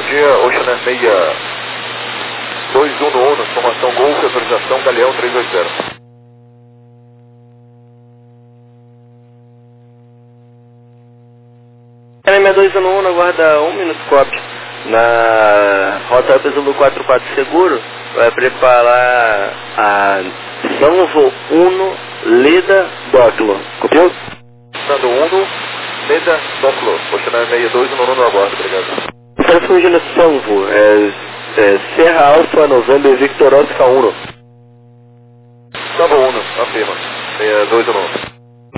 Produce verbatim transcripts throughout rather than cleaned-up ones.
dia, Ocean Air seis dois um no Uno, formação Golf, autorização Galeão três oito zero. seis dois um no Uno, aguarda um minuto cópia. Na rota Zulu quatro quatro seguro, vai preparar a Sanvo Uno Leda Doclo. Copiou? Sanvo Uno Leda Doclo, Ocean Air seis dois um no Uno, aguardo, obrigado. Está surgindo Sanvo, é, é Serra Alfa November Victor Oscar Uno. Sanvo Uno, afirma, seis dois um no Uno.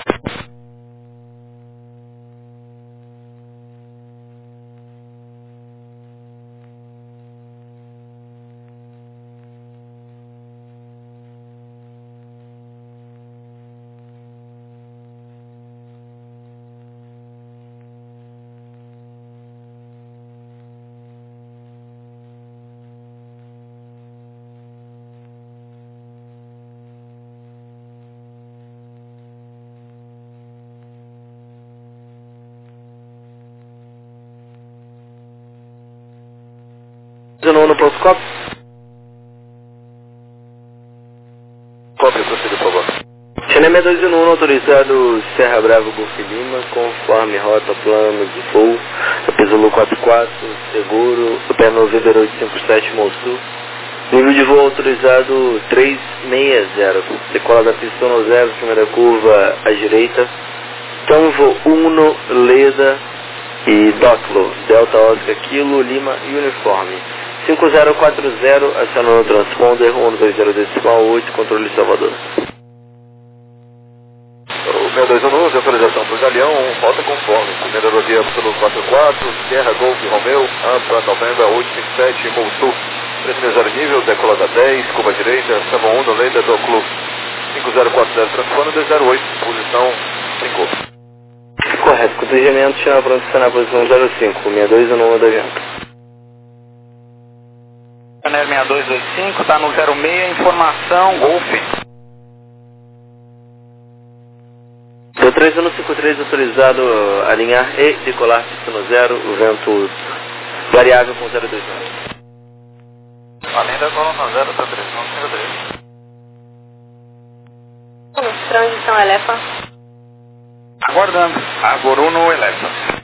No protocolo? Cópia, proceda, por favor. China dois um um autorizado Serra Bravo Golf Lima, conforme rota plano de voo, Zulu quatro quatro, seguro, Pé November oito cinco sete Mossul. Nível de voo autorizado três seis zero, decola da pista no zero, primeira curva à direita, Tanvo Uno Leda e Doclo, Delta Oscar Kilo Lima Uniforme. cinco zero quatro zero, acionando o transponder, um dois zero decimal oito, controle Salvador. O seis dois um no Uno, autorização para o Galeão, rota conforme. Primeira rodovia Absoluto quatro quatro, Sierra Golf Romeo, Ampa November oito cinco sete, Mossul. três mil nível, decolada dez, curva direita, Sanvo Uno, Leda, Doclo, cinco zero quatro zero, transforma dois zero oito, posição cinco. Correto, protegimento, chama para adicionar a posição zero cinco, seis dois um no Uno da Janta. Canel seis dois dois cinco, está no zero seis, informação, Golf. Seu três um cinco três autorizado a alinhar e decolar pista no zero, o vento variável com zero dois nove. Além da coluna zero, tá três um cinco três. Transição Elefa. Aguardando, Agoruno Elefa.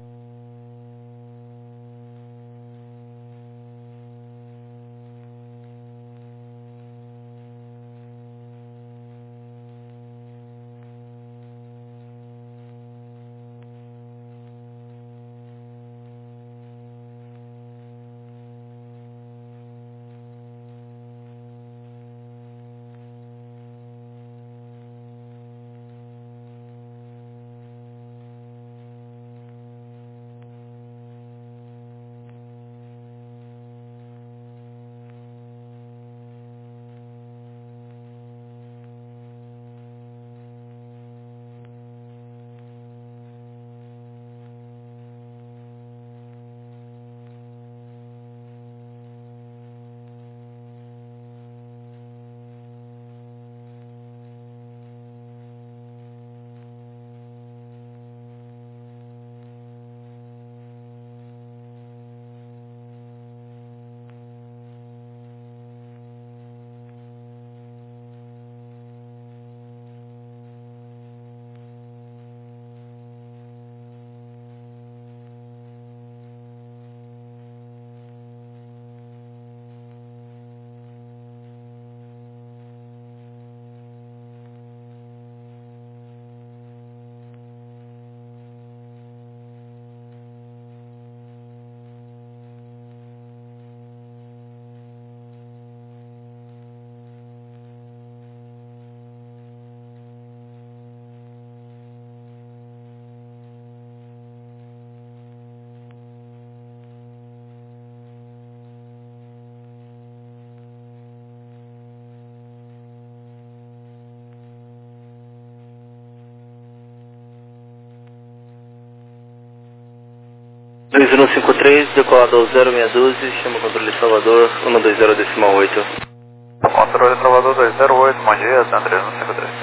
dois um cinco três, decolado ao zero seis um dois, chama controle Salvador, um dois zero decimal oito. Controle Salvador dois zero oito, bom dia, San três um cinco três.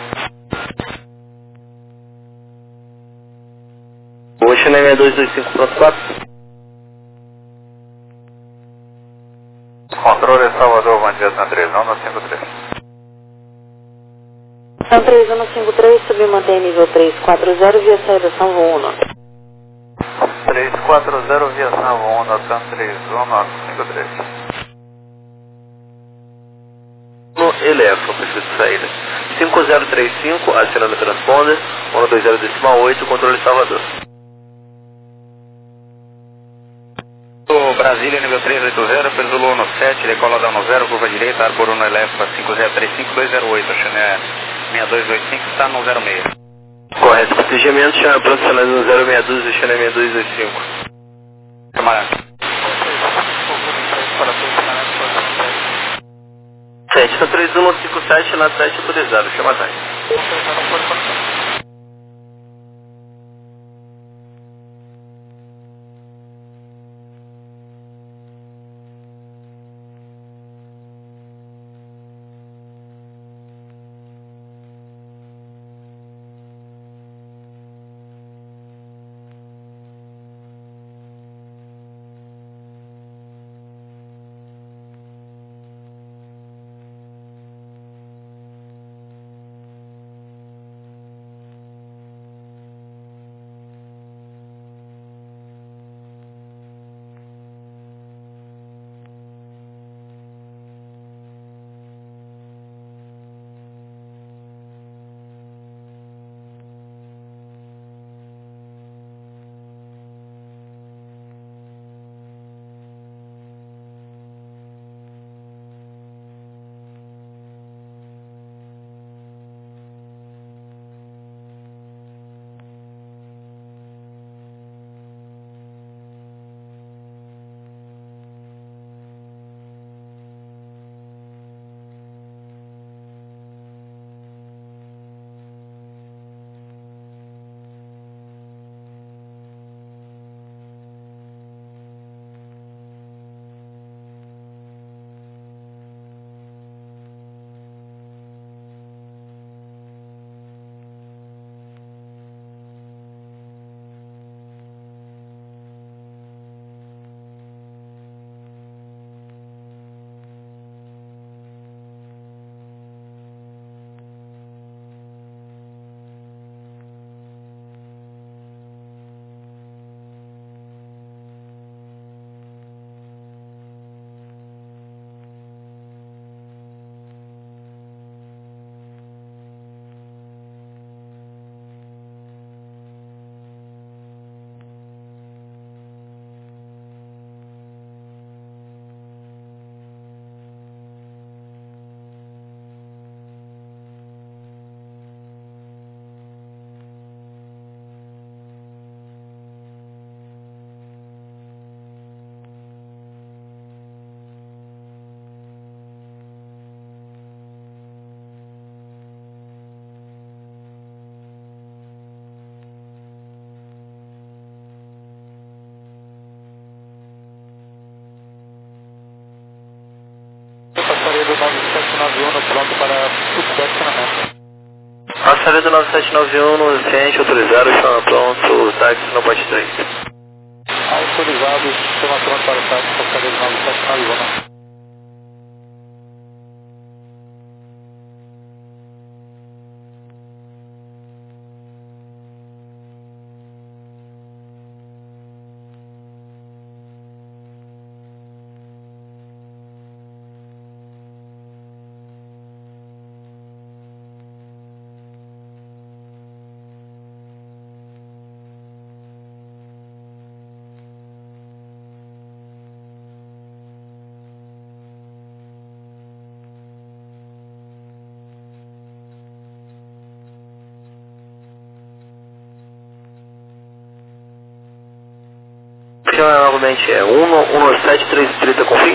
O Ocean seis dois dois cinco ponto quatro. Controle Salvador, bom dia, São três um cinco três. São três um cinco três, subir mantém nível três quatro zero, via saída São um. três quatro zero, via São um, São três um cinco três. Eleva, preciso de saída. cinco zero três cinco, acionando o transponder, um dois zero decimal oito, controle Salvador. Brasília, nível três oito zero, Pesulo um sete, decola da um zero, curva direita, Arbor um Eleva, cinco zero três cinco, dois zero oito, Chané seis dois dois cinco, está no zero seis. Correto, protegimento, chama profissionais no zero seis dois, Chané seis dois dois cinco. Camarada. sete, São três um cinco sete, na sete autorizado, chama a taxa. Pronto para subestacionamento. Passaria do nove sete nove um no ciente, autorizado, chama pronto, táxi no pote três. Autorizado, chama pronto para o táxi, passaria do nove sete nove um. Chama novamente, é um sete três trinta, config?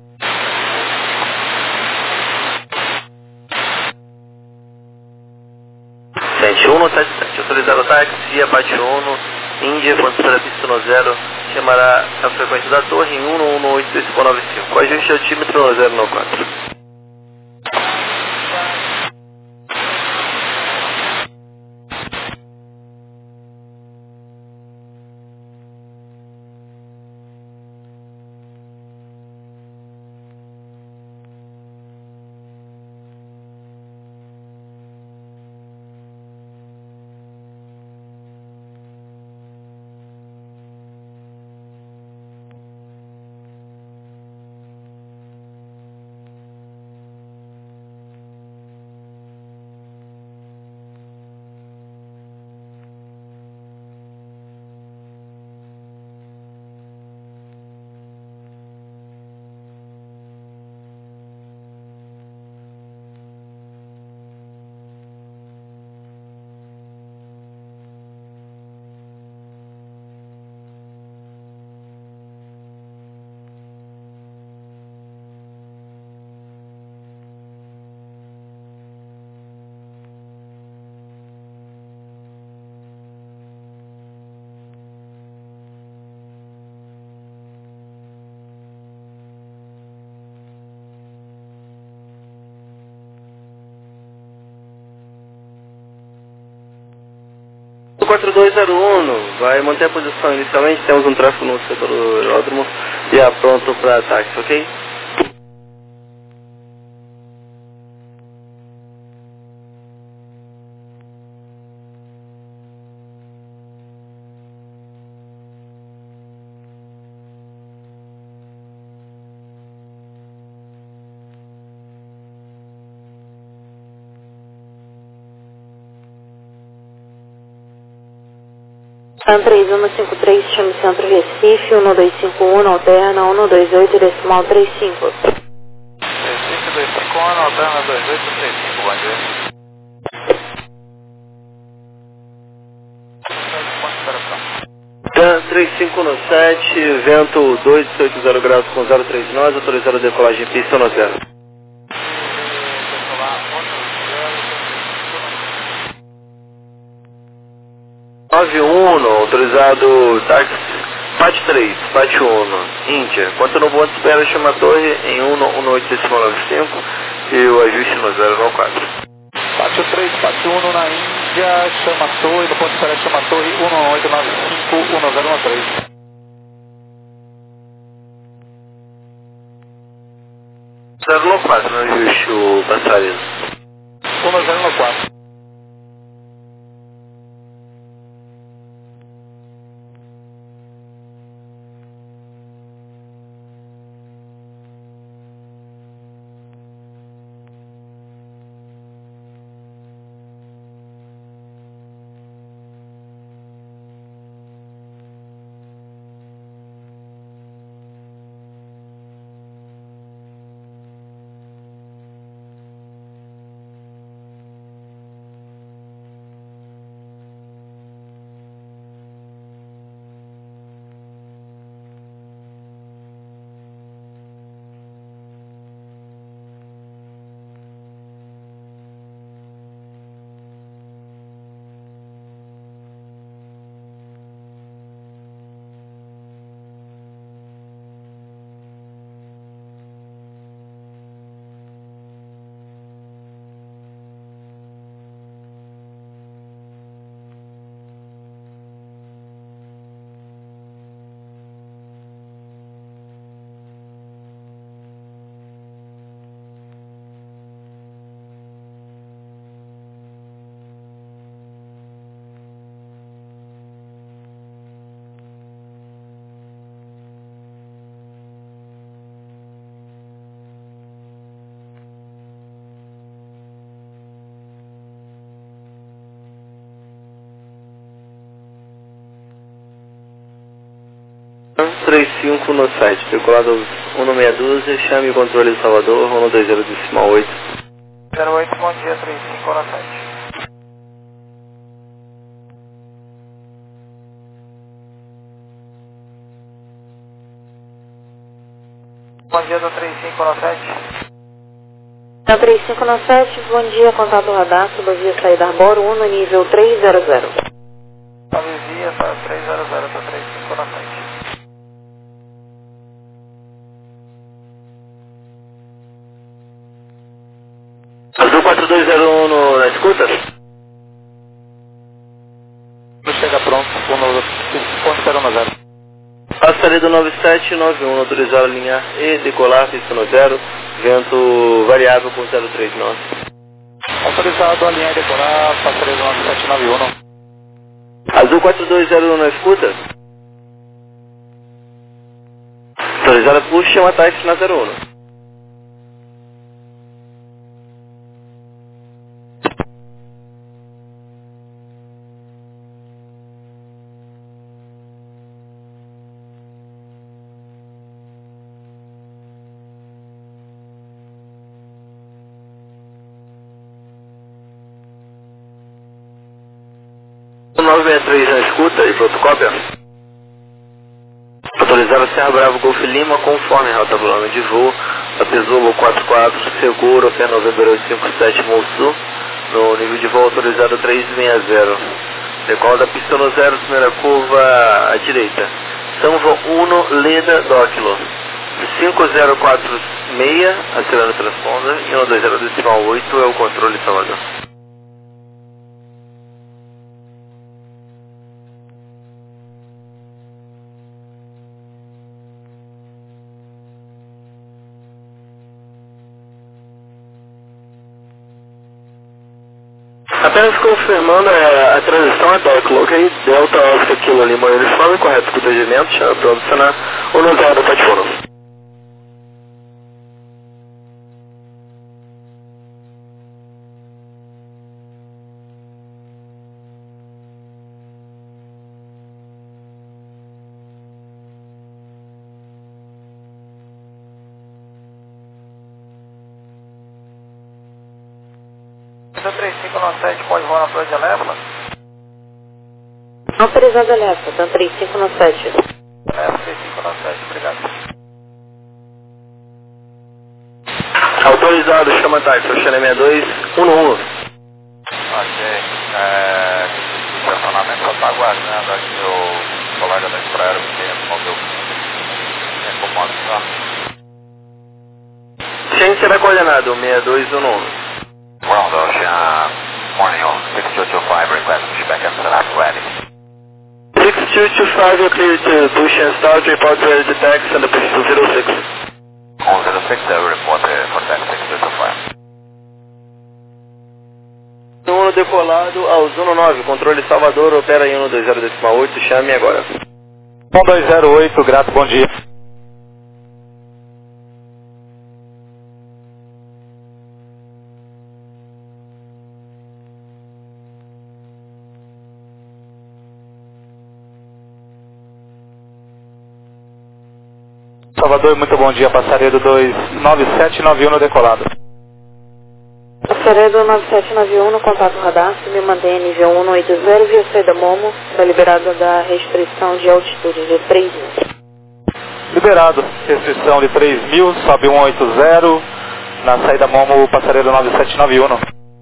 Sente um sete sete, autorizado táxi, abate um, Índia, condição da pista no zero, chamará a frequência da torre em um um oito dois nove cinco, ajuste altímetro no zero nove quatro. quatro dois zero um, vai manter a posição inicialmente, temos um tráfego no setor do aeródromo e é pronto para ataque, ok? San três um cinco três, chame Centro Recife, um dois cinco um, alterna um dois oito, decimal trinta e cinco. Recife dois cinco um, alterna dois oito três cinco, bom dia. Dan três cinco um sete, vento dois oito zero graus com zero três nós, autorizado a decolagem pista no zero. nove um, autorizado táxi, P A T três, P A T um, Índia. Quanto no ponto de espera, chama a torre em um um oito decimal nove cinco e o ajuste no zero nove quatro. P A T três, P A T um na Índia, chama a torre, no ponto de espera, chama a torre um um oito nove cinco um zero um três. zero nove quatro, no ajuste o passarinho. um zero um quatro. três cinco no site, circulado um meia dúzia, chame o controle de Salvador, um dois zero decimal oito. zero oito, bom dia, três cinco no site. Bom dia do três cinco no sete. San três cinco um sete, bom dia, contato radar, rodovia saída Arboro um no nível três zero zero. Rodovia para três zero zero, do três cinco no sete. Azul quatro dois zero um no, na escuta? Chega pronto, ponto zero no zero. Passaria do nove sete nove um, autorizado a linha E, decolar, pista no zero, vento variável com zero três nós. Autorizado a linha decolar, passaria do nove sete nove um. Azul quatro dois zero um na escuta? Autorizado por chama táxi na zero um. nove seis três na escuta e fotocópia. Autorizado Serra Bravo Golf Lima conforme rota plana de voo, a Pesulo quatro quatro, seguro, P November oito cinco sete Sul, no nível de voo autorizado três seis zero. Decola da pista no zero, primeira curva à direita. São João um, Leda, Doclo. cinco zero quatro seis, acelerando transponder, e um dois zero decimal oito é o controle Salvador. Apenas confirmando, é, a transição é Declo, ok? Delta Oscar Kilo Lima Uniforme, correto para o procedimento, chama para adicionar um no zero do Patifono. três cinco nove sete, pode voar na torre de Alepla? Autorizado Alepla, Dan três cinco nove sete. Alepla três cinco nove sete, obrigado. Autorizado, chama táxi, Oceana sessenta e dois, um um. Ok, é, o estacionamento só está aguardando aqui o colega da Embraer, o que respondeu em comunicação. Ciência da coordenada, sessenta e dois, um um. Ground Ocean, morning on six two two five, request push back and set up ready. six two two five, you're clear to push and start, report ready to taxi and push to zero six. On zero six, I will report uh, for taxi six two two five. Uno decolado ao Zuno nove, controle Salvador, opera em um dois zero oito, chame agora. um dois zero oito, grato, bom dia. Salvador, muito bom dia, passaredo dois nove sete nove um no decolado. Passaredo nove sete nove um no contato radar, me mantém nível um oito zero, via saída Momo, está liberado da restrição de altitude de três mil. Liberado, restrição de três mil, sobe um oito zero, na saída Momo, passaredo nove sete nove um.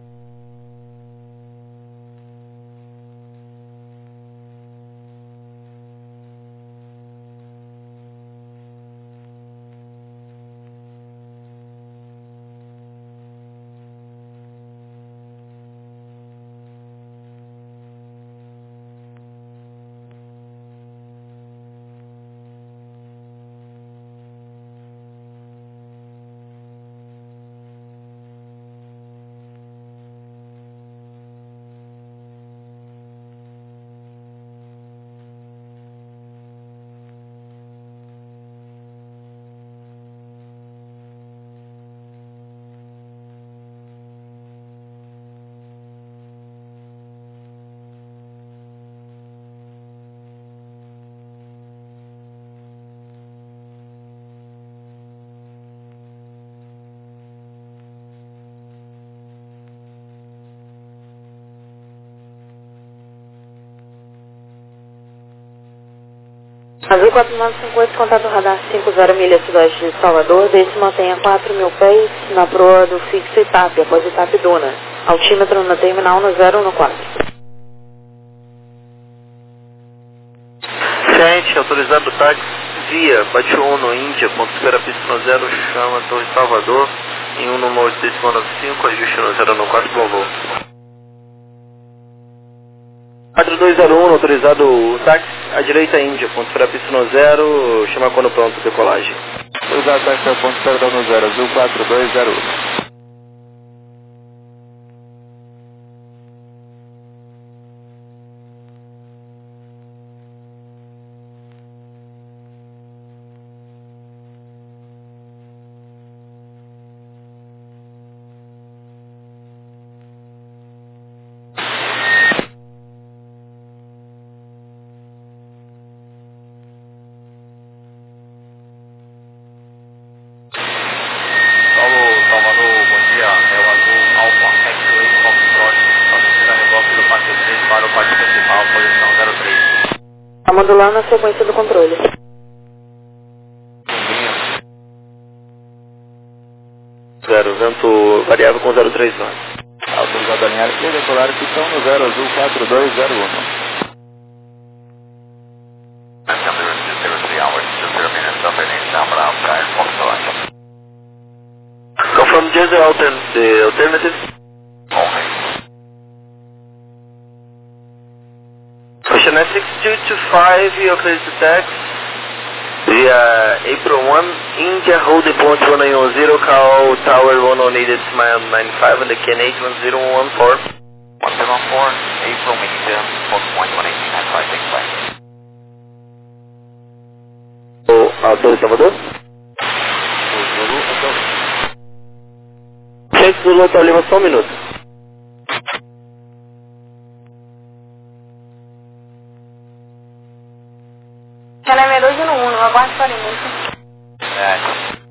Azul quatro nove cinco oito, contato radar cinco zero milha sudeste de Salvador, desde mantenha quatro mil pés na proa do fixo Itap, após Itap Duna. Altímetro no terminal no zero um quatro. Ciente, autorizado táxi via Batiuno, Índia, ponto espera pista no zero, chama Torre Salvador, em um nove nove cinco, ajuste no zero um quatro, bom voo. quatro dois zero um, autorizado o táxi, à direita Índia, ponto espera pista no zero, chama quando pronto, decolagem. Autorizado táxi ao ponto espera no zero, azul quatro dois zero um. Modulando a sequência do controle. Zero, vento variável com zero três nove. Autorizado a alinhar e decolar pistão no zero, azul quatro dois zero um. Confirm just the, altern the alternative. Ocean six two two five, you're clear to tax via April one, India, hold the point one nine zero, call tower one oh needed, smile nine five, and the K N H one zero one four. one seven four, April, Michigan, Fox Point one eighteen nine five six five. O Alto Salvador? Cheque Zulu Hotel Lima, só um minuto. Channel seis dois um um, aguarde para início. É.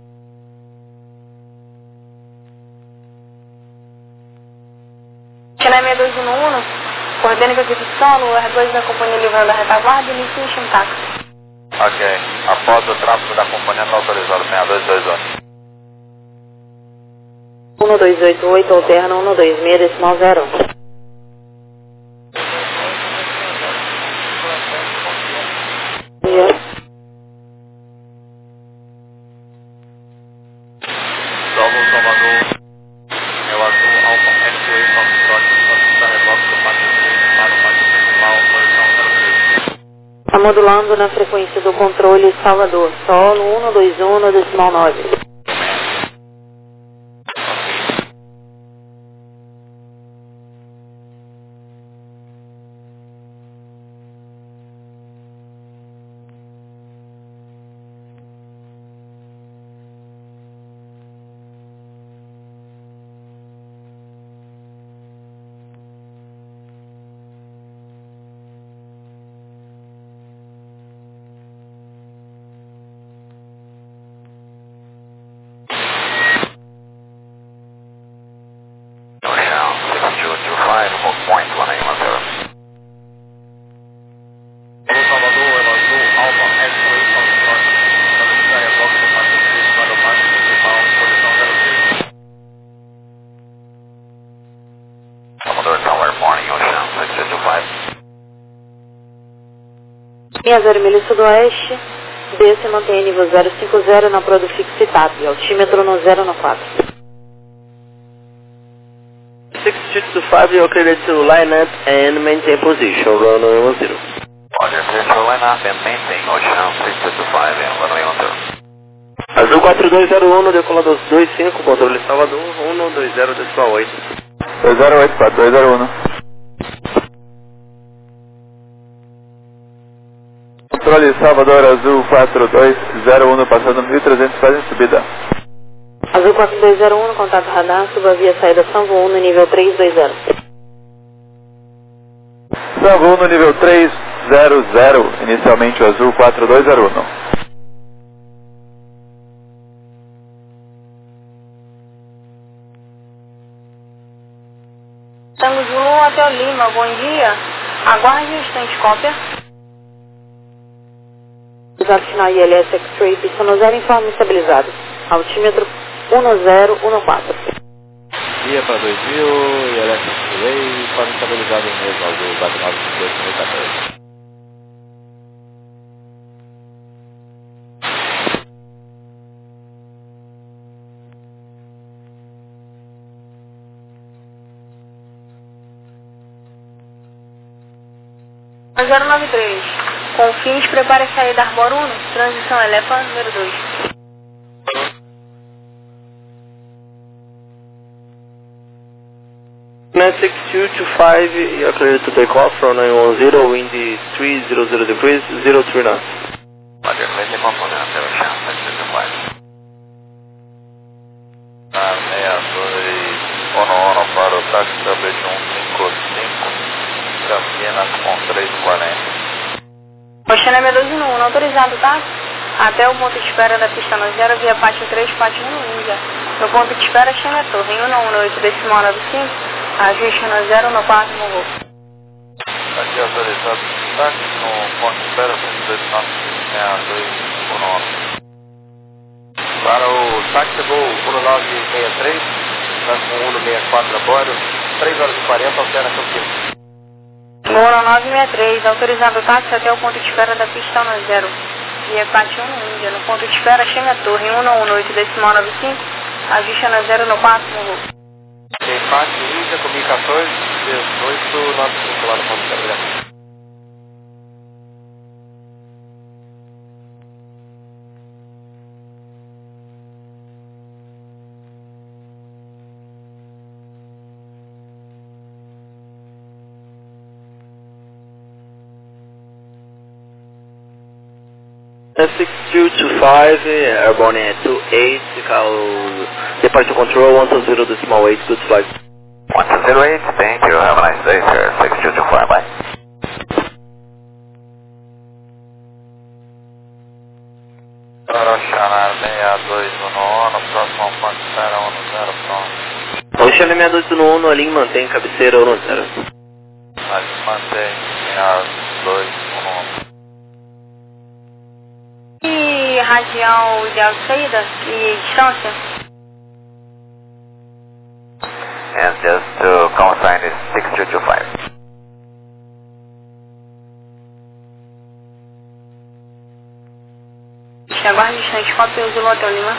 Channel seis dois um um, coordene com a aquisição no R dois da companhia livrando a retaguarda e inicie o táxi. Ok. Após o tráfego da companhia está autorizado, seis dois dois um. um dois oito oito, alterna um dois seis, decimal zero. Yeah. Salvo Salvador, meu azul, Alfa, X-Way, Foxtrot, está reboque do pátio três para o pátio principal, posição zero três. Está modulando na frequência do controle Salvador, solo um dois um, decimal nove. Linha zero milha sudoeste, desce e mantém nível zero cinco zero na proa do fixo e T A P, altímetro no zero no quatro. six two two five, you're cleared to line up and maintain position, runway one zero. Roger, clear to line up and maintain ocean six two two five and runway one zero. Azul quatro dois zero um, decolador dois cinco, controle Salvador, um dois zero, decimal oito. dois zero oito, quatro dois zero um. Controle Salvador Azul quatro dois zero um, passando mil e trezentos pés em subida. Azul quatro dois zero um, contato radar, suba via saída São Voon no nível três dois zero. São Voon no nível três zero zero, inicialmente o Azul quatro dois zero um. Tango Zulu até o Lima, bom dia. Aguarde um instante, cópia. Usado final I L S X-Ray, pista no zero, informe estabilizado. Altímetro um zero um quatro. Dia para dois mil, I L S X-Ray, forma estabilizado mesmo, Azul quatro nove cinco oito um quatro. zero nove três. Confins, prepare a saída Arbor um, transição Elephant número dois. nine six two two five, you're cleared to take off from nine one zero, wind three hundred degrees, zero three knots. Roger, clear to component até ocean six two two five. Ah, seis dois um um para o táxi W um cinco cinco, Campinas com três quarenta. Oceana seis dois um, autorizado, tá? Até o ponto de espera da pista no zero, via pátio três, pátio no Índia. No ponto de espera, chama a torre em um um oito, decimal nove cinco, ajuste no zero no quatro, no voo. Aqui autorizado, táxi no ponto de espera, cento e dois nove seis dois um um. Para o táxi voo um nove seis três, tá com um seis quatro a bordo, três horas e quarenta, altera Campinas. Moura nove seis três, autorizado o táxi até o ponto de espera da pista no zero. Via pátio um no Índia, no ponto de espera, chama a torre em um um oito, decimal nove cinco, ajuste no zero no quatro, no voo. Tem pátio Índia, comi quatorze, dezoito, nove cinco lá no ponto de espera. six two two five, airborne at two eight, call departure control one two zero decimal eight, good flight. one two zero eight, thank you, have a nice day, sir, six two two five, bye. Oceanar seis dois um um, próximo ponto zero um zero, pronto. Oceanar seis dois um um, ali mantém cabeceira um zero. Mas mantém seis dois um um. E radial ideal de saída e distância? And just to consign is six two two five. Aguarde distante, quatro Zulu Hotel Lima.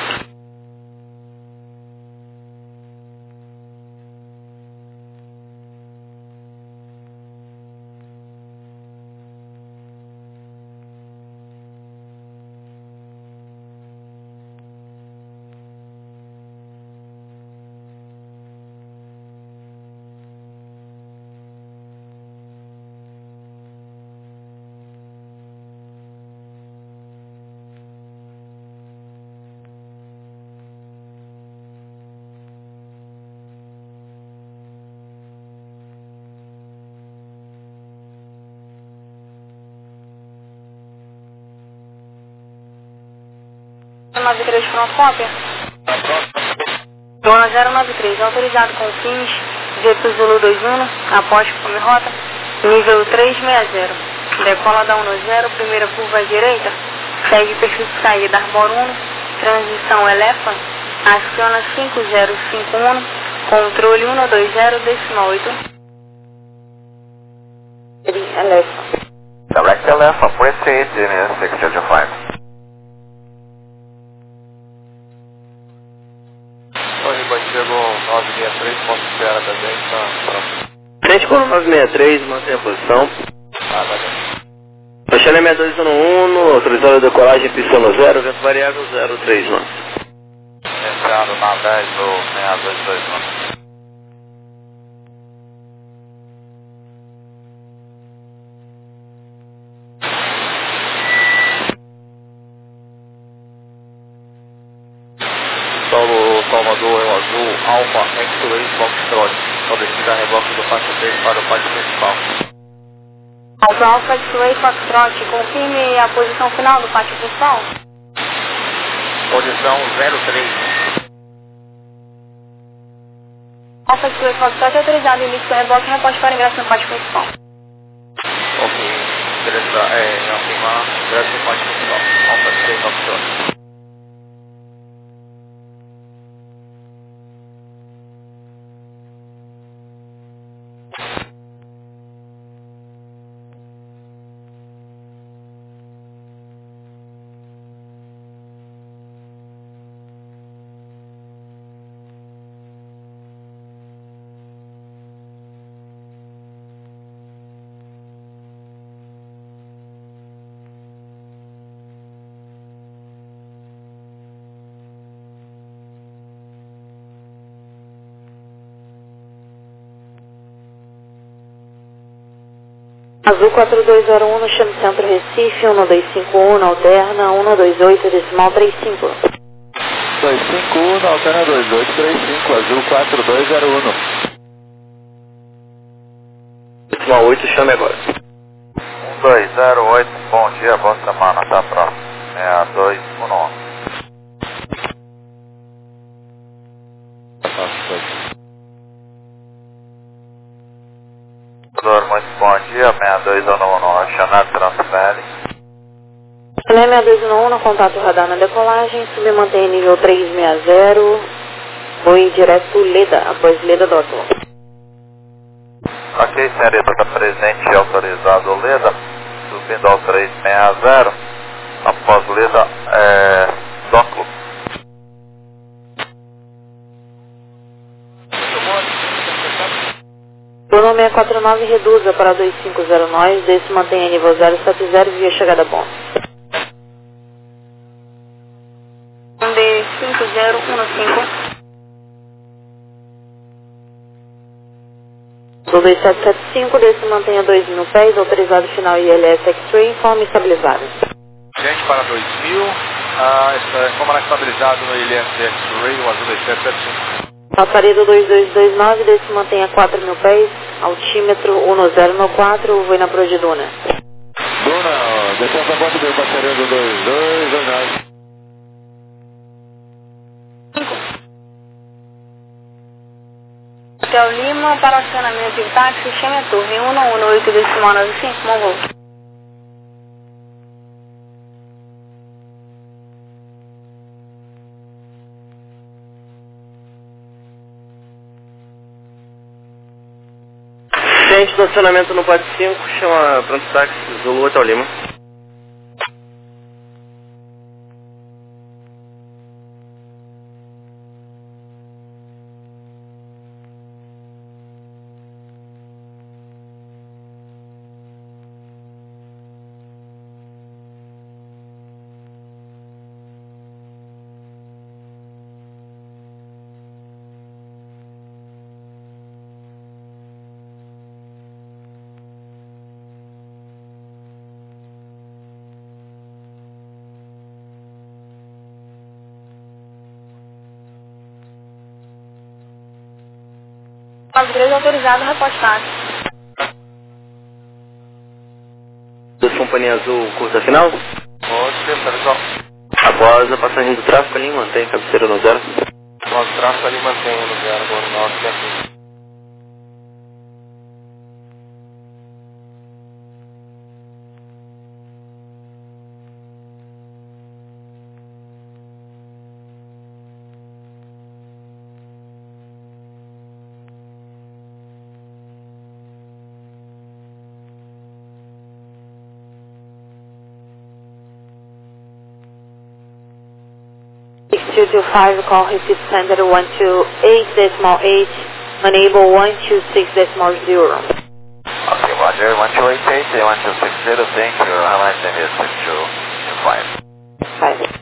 nove três, pronto, cópia. Zona zero nove três, autorizado com fins V P Zulu dois um, após come rota, nível trezentos e sessenta. Decola da um zero, primeira curva à direita, segue perfil de saída Arbor um, transição Elephant, aciona cinco zero cinco um, controle um dois zero, decimal oito. Elephant. Direct Elephant, proceed, six two two five. Chegou nove seis três, ponto zero também, tá? Frente com nove seis três, mantém a posição. Ah, vai bem. Oceanar seis dois um um, autorizado a decolagem, pista no zero, vento variável zero três nove. Entrando na dez do seis dois dois um. Solo Salvador, é o azul, Alfa, X-Ray, Foxtrot. Solicita reboque do pátio três para o pátio principal. Alfa Alfa X-Ray Foxtrot, confirme a posição final do pátio principal. Posição zero três. Alfa X-Ray Foxtrot é autorizado, início do reboque e reposte para ingresso no pátio principal. Ok, beleza, é, afirmar, ingresso no pátio principal. Alfa X-Ray Foxtrot. Azul quatro dois zero um no chame centro Recife, um dois cinco um na alterna, um dois oito decimal trinta e cinco. dois cinco um na alterna dois oito três cinco, Azul quatro dois zero um. Decimal oito, chame agora. um dois zero oito, bom dia, boa semana, até a próxima. seis dois um um. Muito bom dia, seis dois um um, Oceanar transfere. seis dois um um, no contato radar na decolagem, submantém nível trezentos e sessenta, voo direto Leda, após Leda do Hotel. Ok, senhorita, está presente e autorizado o Leda, subindo ao trezentos e sessenta, após Leda, é, Doclo. Bruno seis quatro nove reduza para dois cinco zero nove, desse mantenha nível zero sete zero via chegada bom. D cinco zero um cinco. Do dois sete sete cinco, desse mantenha dois mil pés, autorizado final I L S X-Ray, informe estabilizado. Gente para dois mil, ah, está, como era estabilizado no I L S X-Ray, o azul dois sete sete cinco. Passaredo dois dois dois nove, desse mantém a quatro mil pés, altímetro um zero nove quatro, vou na Proa de Duna. Duna, descendo a quatro mil, passaredo dois dois dois nove. Hotel Lima, para acionamento em táxi, chame a torre um um oito decimal nove cinco, bom voo. Gente do acionamento no quatro cinco, chama pronto táxi, Zulu Hotel Lima. Upgrade autorizado, repostado. Da Companhia Azul, curta final. Pode ser, tá legal. Após a passagem do tráfego ali, mantém cabeceira no zero. Nosso tráfego ali mantém no zero, agora no nosso tempo. six two two five, call receipt center one two eight decimal eight, enable one two six decimal zero. Ok, Roger, one two eight eight and one two six zero, thank you. How much time is six two five? Five.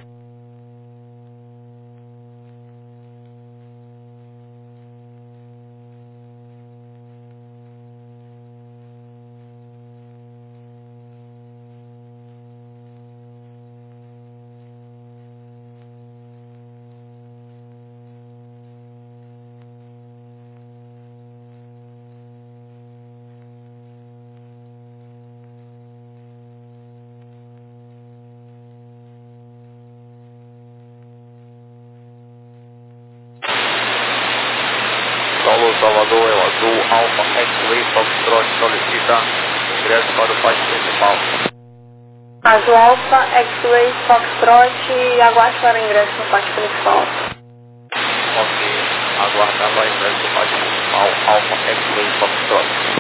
Paulo Salvador, é o azul, Alpha X-Ray, Foxtrot, solicita ingresso para o pátio principal. Azul Alpha, X-Ray, Foxtrot, aguarde para o ingresso no pátio principal. Ok, aguardar para ingresso do pátio principal, Alpha X-Ray, Foxtrot.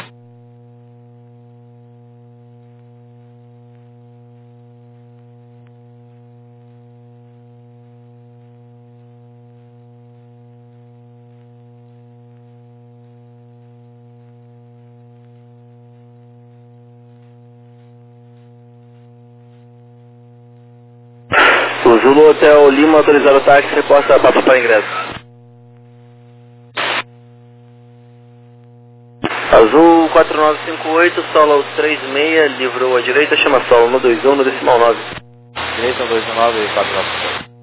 O Zulu Hotel Lima, autorizado o táxi, reposta papo para ingresso. Azul quatro nove cinco oito, solo aos três seis, livrou à direita, chama solo no dois um, no decimal nove. Direita no dois um nove e quatro nove cinco oito.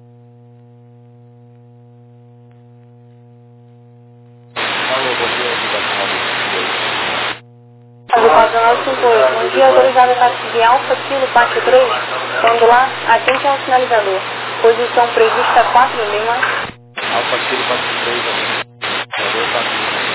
Alô, bom dia, aqui quatro nove cinco oito. Azul quatro nove cinco oito, bom dia, autorizado o táxi de Alfa, Kilo, pátio três, quando lá, atente ao sinalizador. Posição prevista quatro Lima. Alfa Kilo quatro três, dois quatro cinco.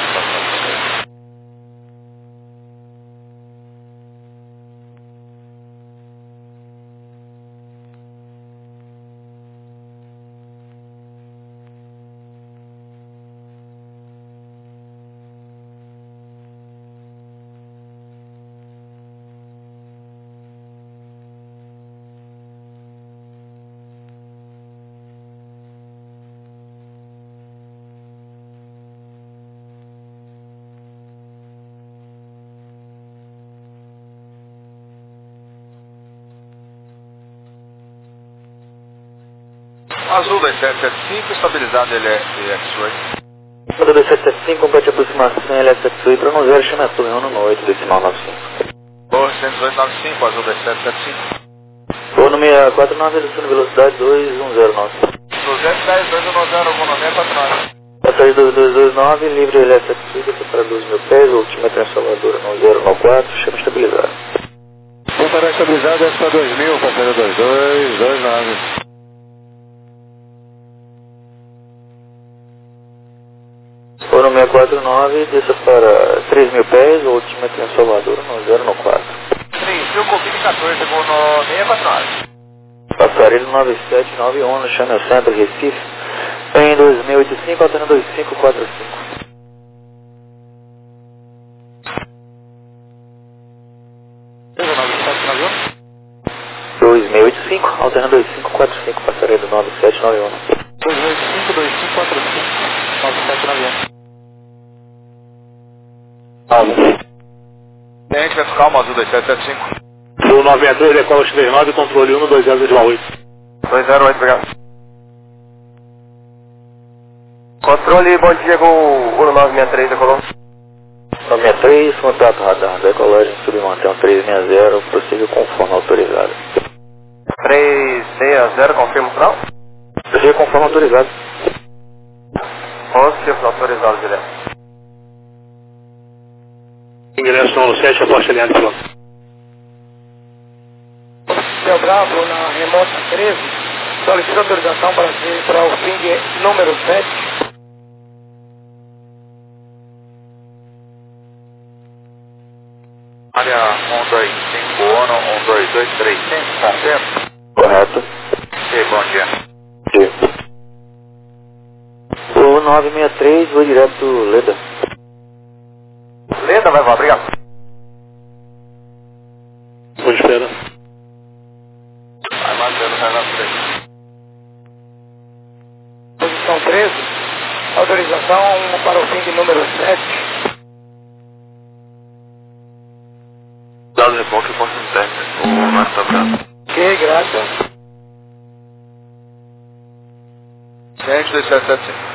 Azul dois sete sete cinco, estabilizado L S X-Ray. Azul dois sete sete cinco, complete aproximação L S X-Ray para um zero, chama a torre um no oito, decimal nove cinco. Torre cento e dois nove cinco, Azul dois sete sete cinco. Torre Sono seis quatro nove, reduzindo velocidade dois um zero nove. duzentos e dez, dois um zero, alguma seis quatro nove. Passageiro dois dois dois nove, livre elétrica satisfeita para doze mil pés, altímetro em Salvador nove zero nove quatro, chama estabilizado. Chama estabilizado, S P dois mil, passageiro dois dois dois nove. Foram seis quatro nove, desça para três mil pés, altímetro em Salvador nove zero nove quatro. três mil, Covid quatorze, vou no seis quatro nove. Passarello nove sete nove um, no Channel Center, Recife, em dois mil e oitenta e cinco, alterando dois cinco quatro cinco. dois mil e oitenta e cinco, alternando dois cinco quatro cinco, passarello nove sete nove um. dois mil e oitenta e cinco, dois cinco quatro cinco, nove sete nove um. Alô. Tenente, vai ficar uma azul dois sete sete cinco. Sul nove seis três, decola três nove, controle um dois zero dois oito. dois zero oito, obrigado. Controle, bom dia, com o nove seis três, decolou. nove seis três, contato radar, decolagem submantém três seis zero, prossiga conforme autorizado. três seis zero, confirma o final? Prossiga conforme autorizado. Possível, autorizado direto. Ingresso no sete, aposta alinhada de pronto. Céu Bravo, na remota treze, solicita autorização para, para o fim número sete. Área um dois cinco, ONU, um dois dois três cinco, confirma? Correto. Sim, bom dia. Sim. O nove seis três, vou direto do Leda. Leda, vai, vai, obrigado. Vou espera. Vai, Marcelo, vai lá três. Posição treze, autorização para o fim de número sete. Dado reboque, posto interno, o nosso abraço. Ok, graças. Gente, dois sete sete cinco.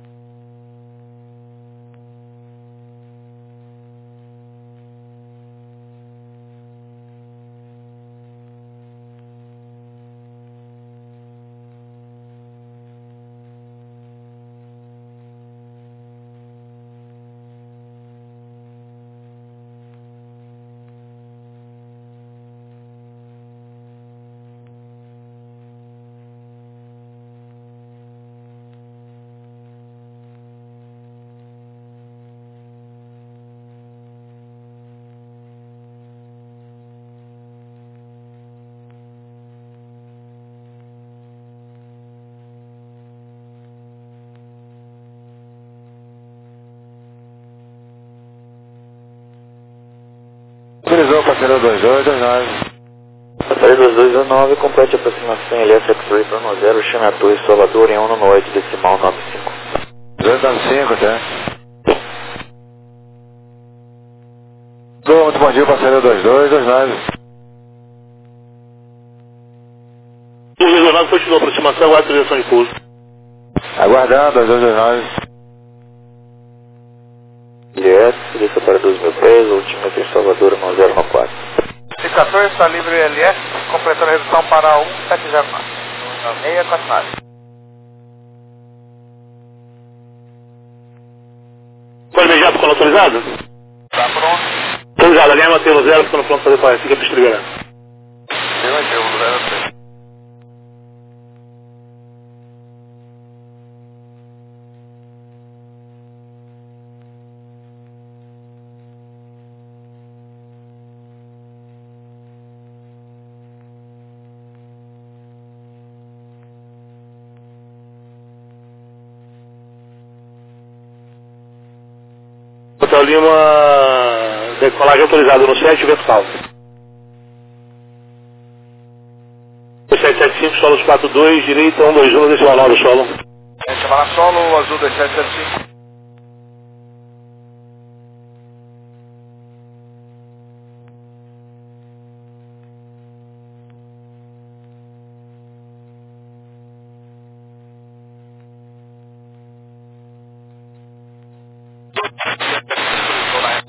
Autorizou, passageiro dois dois dois nove. Passageiro dois dois dois nove, complete a aproximação L F X-Ray para um zero, chame a Torre Salvador em um no oito, decimal nove cinco. dois nove cinco, tá? Muito bom dia, passageiro dois dois dois nove. dois dois dois nove, continua a aproximação, aguarda a direção de pouso. Aguardando, dois dois dois nove. L S, desça para doze mil pés, altímetro em Salvador nove zero nove quatro. C quatorze está livre L S, completando a redução para um sete zero nove. seis quatro nove. Pode imediato ficando autorizado? Tá pronto? Autorizado, a linha mantém no zero, ficando pronto para fazer para fica para estrigar. Deu a deu, o zero três. Hotel Lima, decolagem autorizada no sete, vento salvo. sete sete cinco, solos quatro dois, direita um dois um, decimal nove, solo. Gente, vai na solo, azul dois sete sete cinco.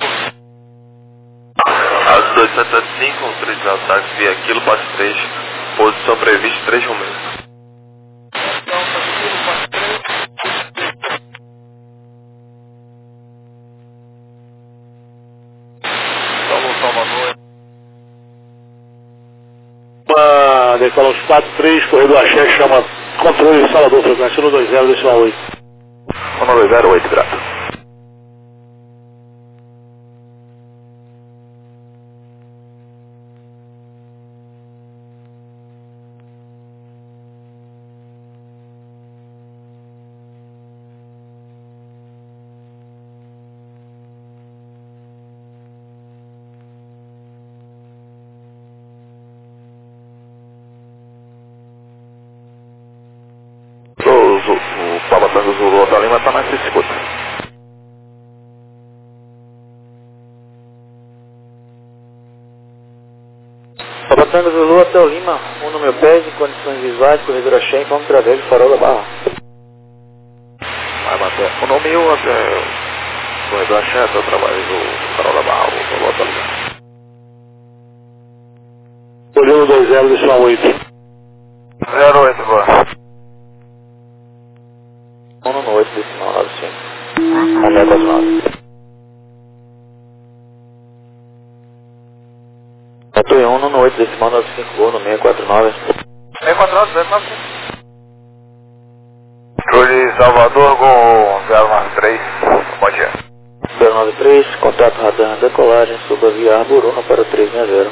Azul dois sete sete cinco, autorizado, táxi aquilo, passe três. Posição prevista três Romeu. Então, positivo, quatro três. Vamos, Salvador. Uma decola uns quatro três, corredor Axé, chama controle Salvador, frequência no dois zero, decimal oito. um dois zero oito, grato. O Papa Tango Zulu da Lima está na escuta. Papa Tango Zulu até o Lima, um no meu pé, em condições visuais, corredor Axé, vamos através do farol da Barra. Vai bater. O nome eu até o corredor Axé, até o trabalho do farol da Barra, o Papa Tango. Olhando dois zero, decimal oito. zero oito, boa. um no oito, decimal nove cinco. Romeu quatro nove. Atuei um no oito, decimal nove cinco, gol no seis quatro nove. seis quatro nove, zero nove cinco. Controle Salvador, gol zero nove três. Bom dia. zero nove três, contato radar, decolagem, suba via Arboruno para o três seis zero.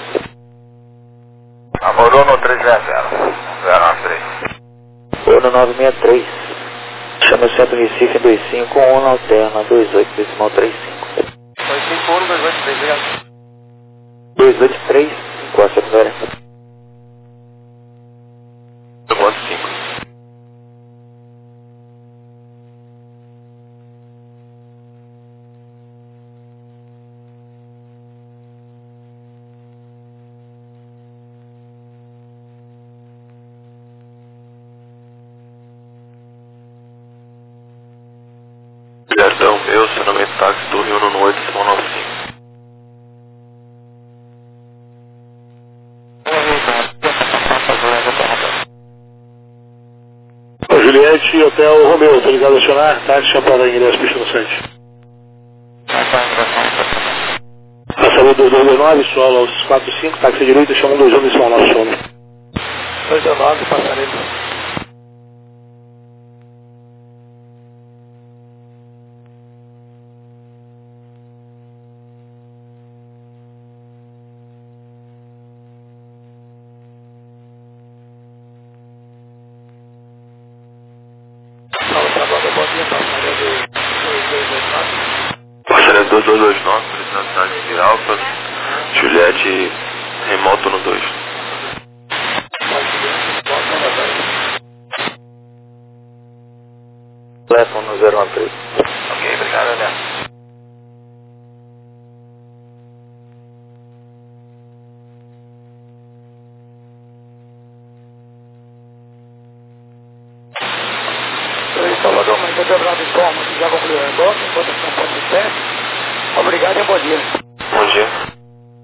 Amorono três seis zero. zero nove três. Ono nove seis três. Chama o centro Recife dois cinco, um na alterna dois oito, decimal três cinco. dois cinco um, dois oito três zero. dois oito três cinco, a secundária. Ponto cinco. Direção meu, seu nome é táxi do Rio no oito, decimal nove cinco. Juliette, Hotel Romeu, autorizado a acionar, táxi champada em ingresso, pista inocente. Passaria dois dois nove, solo aos quatro cinco, táxi à direita, chama um dois um, decimal nove, solo. dois nove, passarela. Passaria dois dois dois nove, presidente de Alfa, Juliette, remoto no dois. Telefone no zero um três. Ok, obrigado, André. Salvador, mas eu Bravo informa que já concluiu o rebote, enquanto não pode ser. Obrigado e bom dia. Bom dia.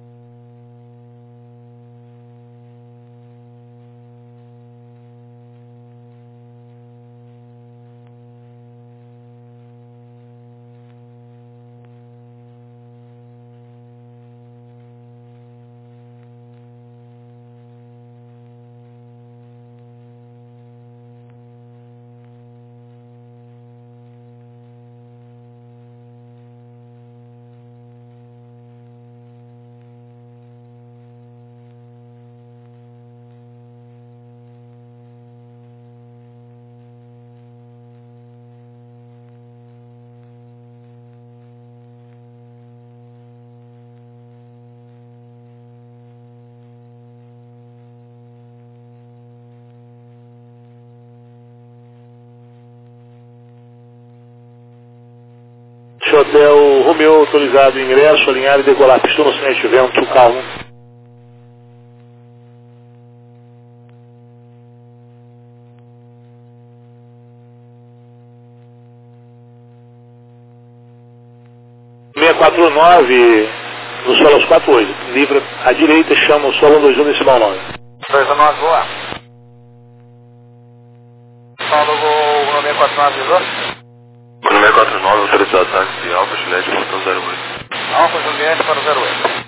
Hotel Romeu, autorizado ingresso, alinhar e decolar, pista inocente, vento, calmo. seis quatro nove, no solo aos quatro oito, livra à direita, chama o solo dois um, decimal nove. dois a nove, boa. Paulo, vou no seis quatro nove, visor. No seis quatro nove, autorizado táxi Alfa Juliette, botão zero oito. Alfa Juliette para o zero oito.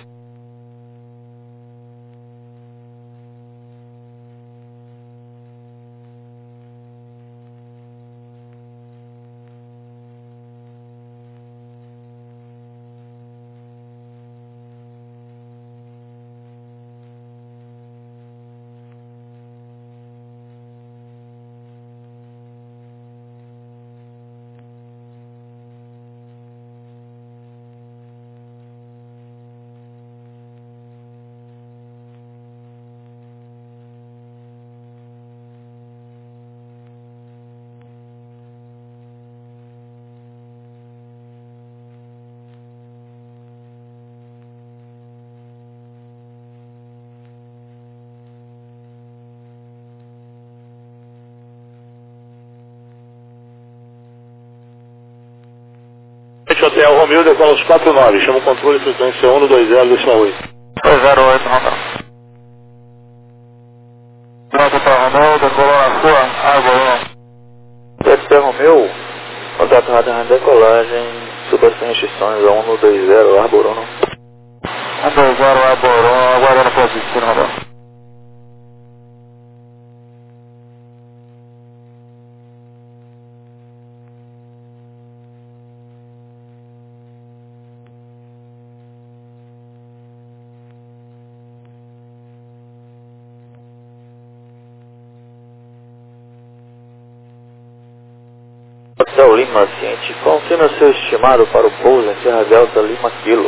Hotel Romeo, decola os quatro nove, chama o controle frequência um dois zero decimal oito. dois zero oito, Romeu. Nota para Romeu, decolou na sua, Arborão. Hotel Romeo, contato radar decolagem, suba sem restrições a um dois zero, Arborão. um dois zero, Arborão, aguardando para o destino, Romeu. Hotel Lima, ciente, confirme o seu estimado para o pouso em Serra Delta Lima Kilo.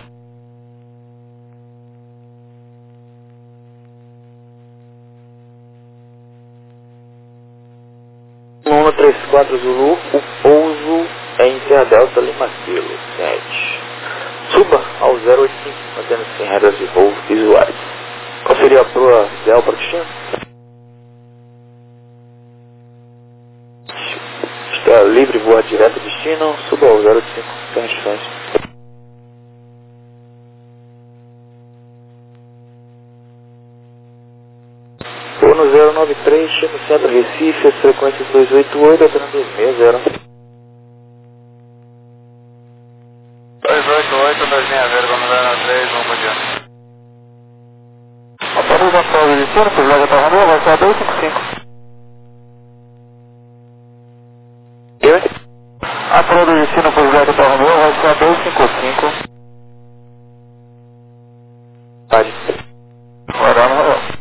um três quatro Zulu, o pouso é em Serra Delta Lima Kilo, ciente. Suba ao zero oito cinco, mantendo-se em regras de voo visuais. Qual seria a proa ideal para o destino? Está livre, voa direto destino, suba ao zero oito cinco, sem restrições. Vou no zero nove três, chama o centro Recife, as frequências dois oito oito, até dois seis zero. dois oito oito, dois seis zero, vamos dar na três, vamos por diante. Autorização de destino, por Vega para Romeu, vai ser a dois cinco cinco. A proa do destino por Vega para Romeu vai ser a dois cinco cinco. Pode. Guardando, Romeu.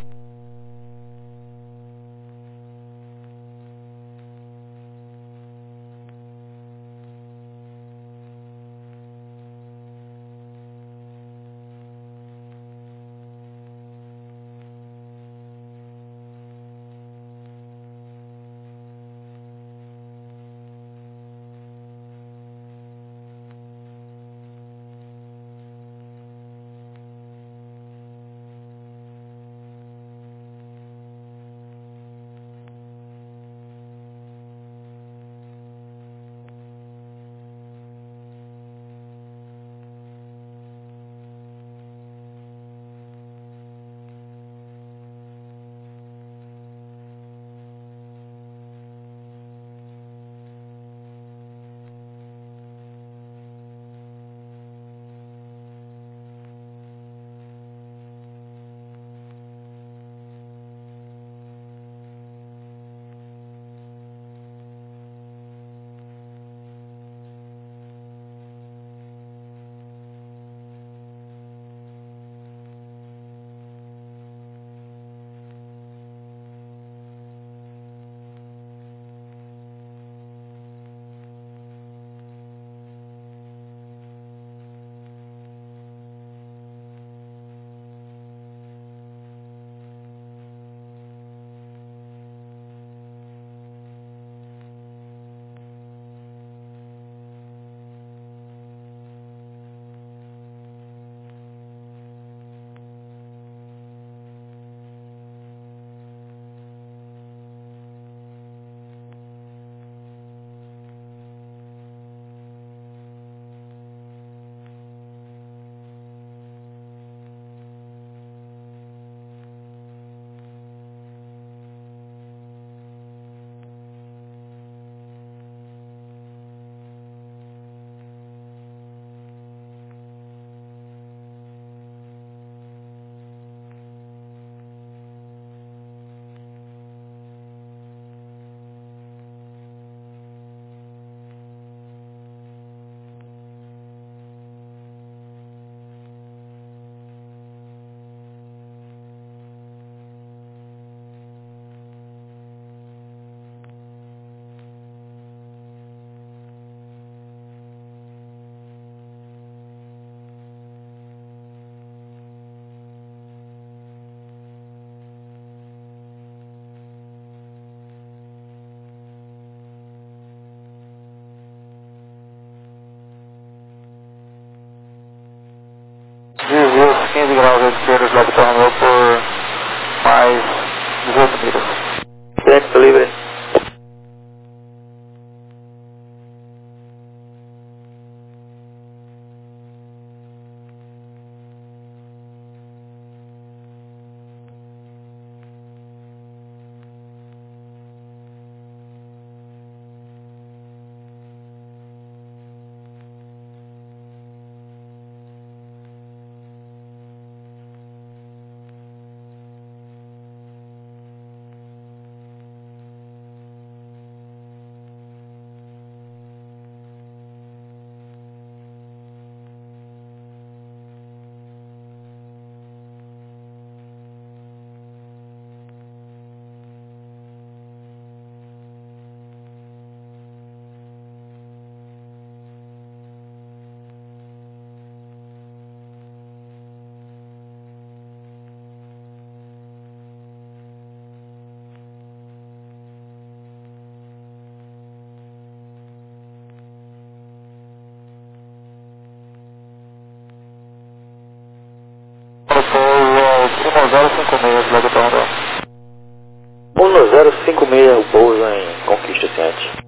quinze graus à esquerda, Capitão Romeu, por mais dezoito milhas. Tempo livre. um zero cinco seis, Capitão Romeu. um zero cinco seis, o pouso em Conquista Ciente.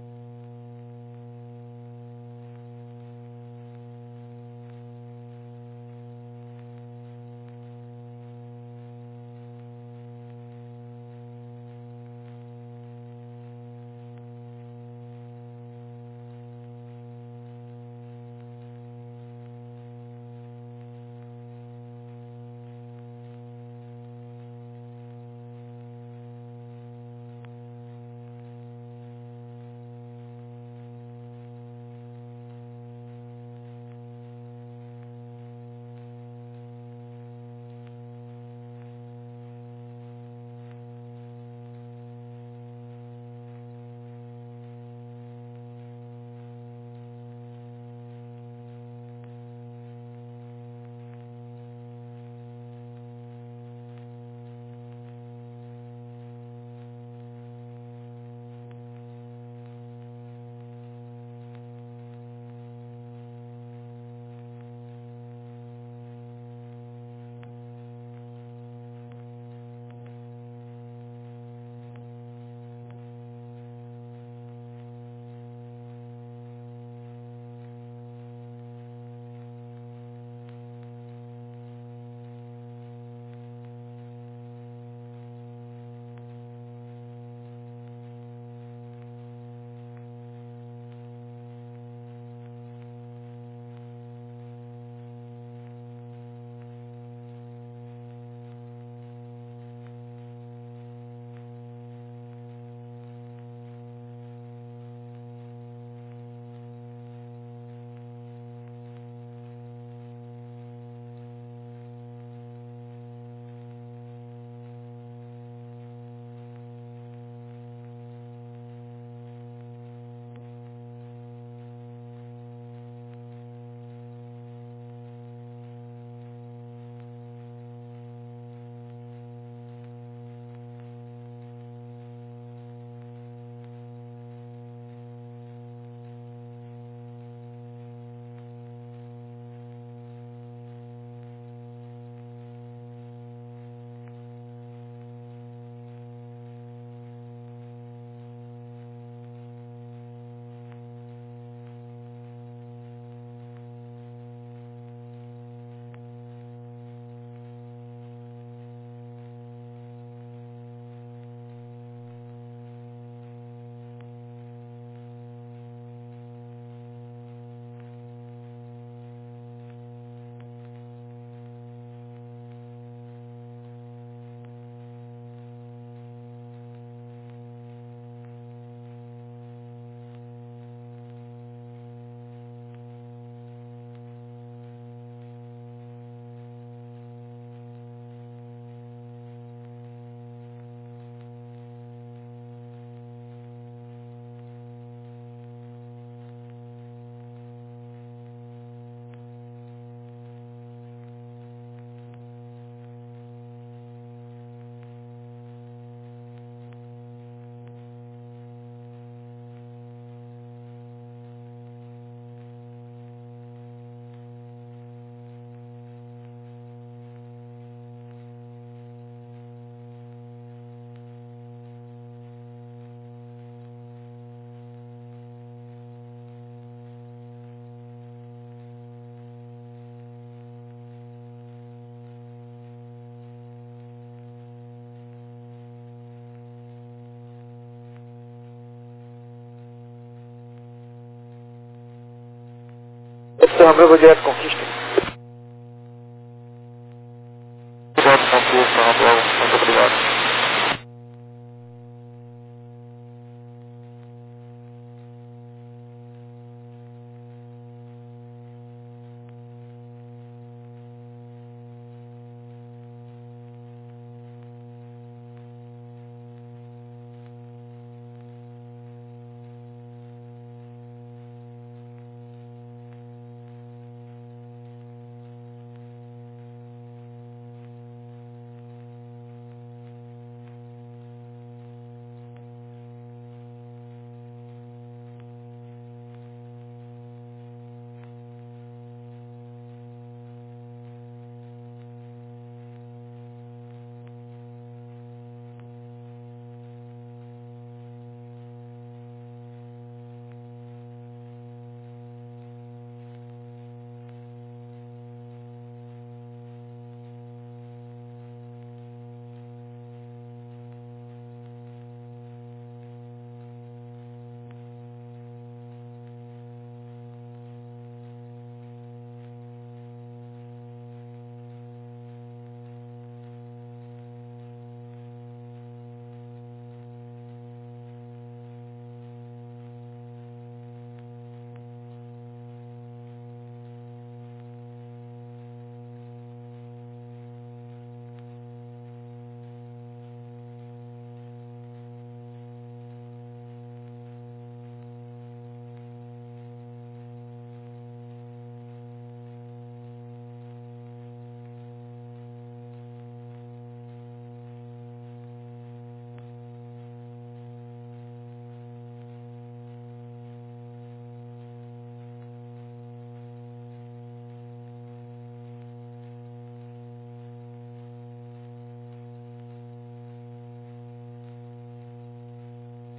Alfa Romeo, vou direto Conquista.